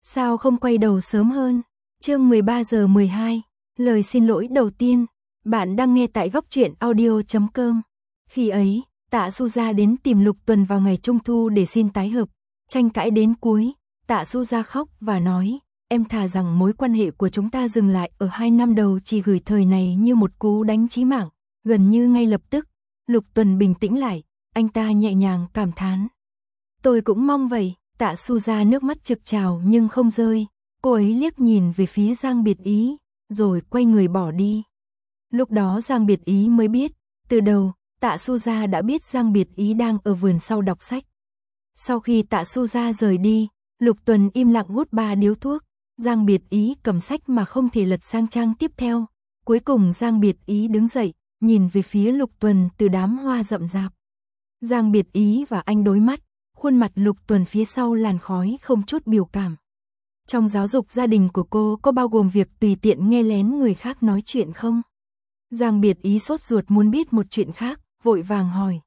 Sao không quay đầu sớm hơn? Chương 13 giờ 12. Lời xin lỗi đầu tiên. Bạn đang nghe tại góc truyện audio.com. Khi ấy, Tạ Su Gia đến tìm Lục Tuần vào ngày Trung Thu để xin tái hợp. Tranh cãi đến cuối, Tạ Su Gia khóc và nói, em thà rằng mối quan hệ của chúng ta dừng lại ở 2 năm đầu chỉ gửi thời này như một cú đánh chí mạng. Gần như ngay lập tức, Lục Tuần bình tĩnh lại, anh ta nhẹ nhàng cảm thán. Tôi cũng mong vậy. Tạ Su Gia nước mắt trực trào nhưng không rơi, cô ấy liếc nhìn về phía Giang Biệt Ý, rồi quay người bỏ đi. Lúc đó Giang Biệt Ý mới biết, từ đầu, Tạ Su Gia đã biết Giang Biệt Ý đang ở vườn sau đọc sách. Sau khi Tạ Su Gia rời đi, Lục Tuần im lặng hút 3 điếu thuốc, Giang Biệt Ý cầm sách mà không thể lật sang trang tiếp theo. Cuối cùng Giang Biệt Ý đứng dậy, nhìn về phía Lục Tuần từ đám hoa rậm rạp. Giang Biệt Ý và anh đối mắt. Khuôn mặt Lục Tuần phía sau làn khói không chút biểu cảm. Trong giáo dục gia đình của cô có bao gồm việc tùy tiện nghe lén người khác nói chuyện không? Giang Biệt Ý sốt ruột muốn biết một chuyện khác, vội vàng hỏi.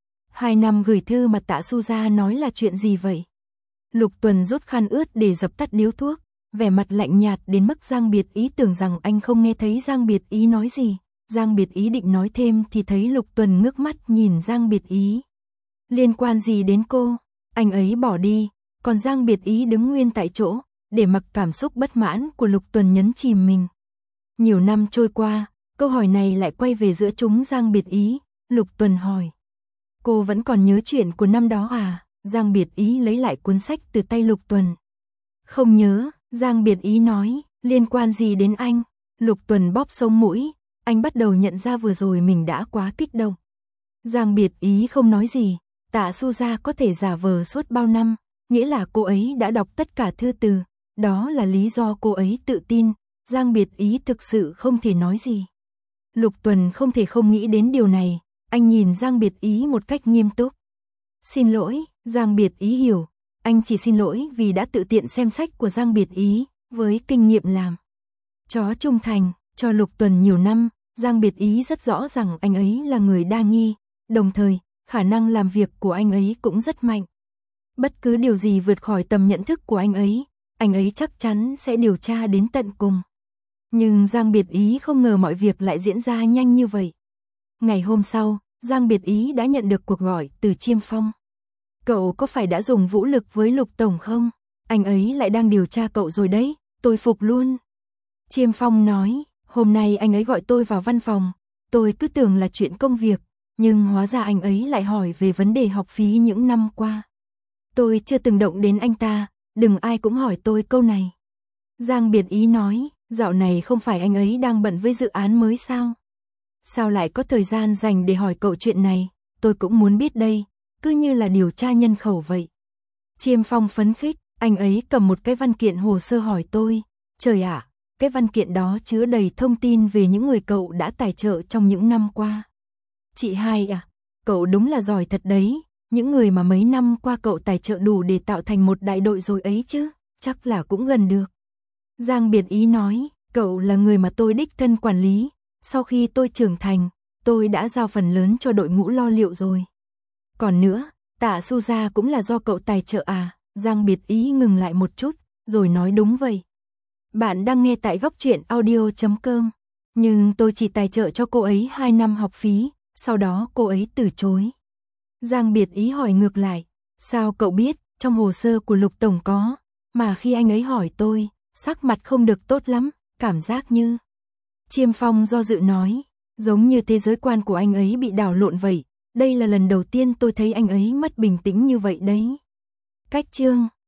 2 năm gửi thư mà Tạ Su Gia nói là chuyện gì vậy? Lục Tuần rút khăn ướt để dập tắt điếu thuốc, vẻ mặt lạnh nhạt đến mức Giang Biệt Ý tưởng rằng anh không nghe thấy Giang Biệt Ý nói gì. Giang Biệt Ý định nói thêm thì thấy Lục Tuần ngước mắt nhìn Giang Biệt Ý. Liên quan gì đến cô? Anh ấy bỏ đi, còn Giang Biệt Ý đứng nguyên tại chỗ, để mặc cảm xúc bất mãn của Lục Tuần nhấn chìm mình. Nhiều năm trôi qua, câu hỏi này lại quay về giữa chúng Giang Biệt Ý. Lục Tuần hỏi. Cô vẫn còn nhớ chuyện của năm đó à? Giang Biệt Ý lấy lại cuốn sách từ tay Lục Tuần. Không nhớ, Giang Biệt Ý nói, liên quan gì đến anh? Lục Tuần bóp sống mũi, anh bắt đầu nhận ra vừa rồi mình đã quá kích động. Giang Biệt Ý không nói gì. Tạ Su Gia có thể giả vờ suốt bao năm, nghĩa là cô ấy đã đọc tất cả thư từ, đó là lý do cô ấy tự tin, Giang Biệt Ý thực sự không thể nói gì. Lục Tuần không thể không nghĩ đến điều này, anh nhìn Giang Biệt Ý một cách nghiêm túc. Xin lỗi, Giang Biệt Ý hiểu, anh chỉ xin lỗi vì đã tự tiện xem sách của Giang Biệt Ý, với kinh nghiệm làm chó trung thành, cho Lục Tuần nhiều năm, Giang Biệt Ý rất rõ rằng anh ấy là người đa nghi, đồng thời, khả năng làm việc của anh ấy cũng rất mạnh. Bất cứ điều gì vượt khỏi tầm nhận thức của anh ấy chắc chắn sẽ điều tra đến tận cùng. Nhưng Giang Biệt Ý không ngờ mọi việc lại diễn ra nhanh như vậy. Ngày hôm sau, Giang Biệt Ý đã nhận được cuộc gọi từ Chiêm Phong. Cậu có phải đã dùng vũ lực với Lục Tổng không? Anh ấy lại đang điều tra cậu rồi đấy, tôi phục luôn. Chiêm Phong nói, hôm nay anh ấy gọi tôi vào văn phòng, tôi cứ tưởng là chuyện công việc. Nhưng hóa ra anh ấy lại hỏi về vấn đề học phí những năm qua. Tôi chưa từng động đến anh ta, đừng ai cũng hỏi tôi câu này. Giang Biệt Ý nói, dạo này không phải anh ấy đang bận với dự án mới sao? Sao lại có thời gian dành để hỏi cậu chuyện này? Tôi cũng muốn biết đây, cứ như là điều tra nhân khẩu vậy. Chiêm Phong phấn khích, anh ấy cầm một cái văn kiện hồ sơ hỏi tôi. Trời ạ, cái văn kiện đó chứa đầy thông tin về những người cậu đã tài trợ trong những năm qua. Chị Hai à, cậu đúng là giỏi thật đấy, những người mà mấy năm qua cậu tài trợ đủ để tạo thành một đại đội rồi ấy chứ, chắc là cũng gần được. Giang Biệt Ý nói, cậu là người mà tôi đích thân quản lý, sau khi tôi trưởng thành, tôi đã giao phần lớn cho đội ngũ lo liệu rồi. Còn nữa, Tạ Su Gia cũng là do cậu tài trợ à? Giang Biệt Ý ngừng lại một chút, rồi nói đúng vậy. Bạn đang nghe tại góc truyện audio.com, nhưng tôi chỉ tài trợ cho cô ấy 2 năm học phí. Sau đó cô ấy từ chối. Giang Biệt Ý hỏi ngược lại, sao cậu biết, trong hồ sơ của Lục Tổng có, mà khi anh ấy hỏi tôi, sắc mặt không được tốt lắm, cảm giác như. Chiêm Phong do dự nói, giống như thế giới quan của anh ấy bị đảo lộn vậy, đây là lần đầu tiên tôi thấy anh ấy mất bình tĩnh như vậy đấy. Cách chương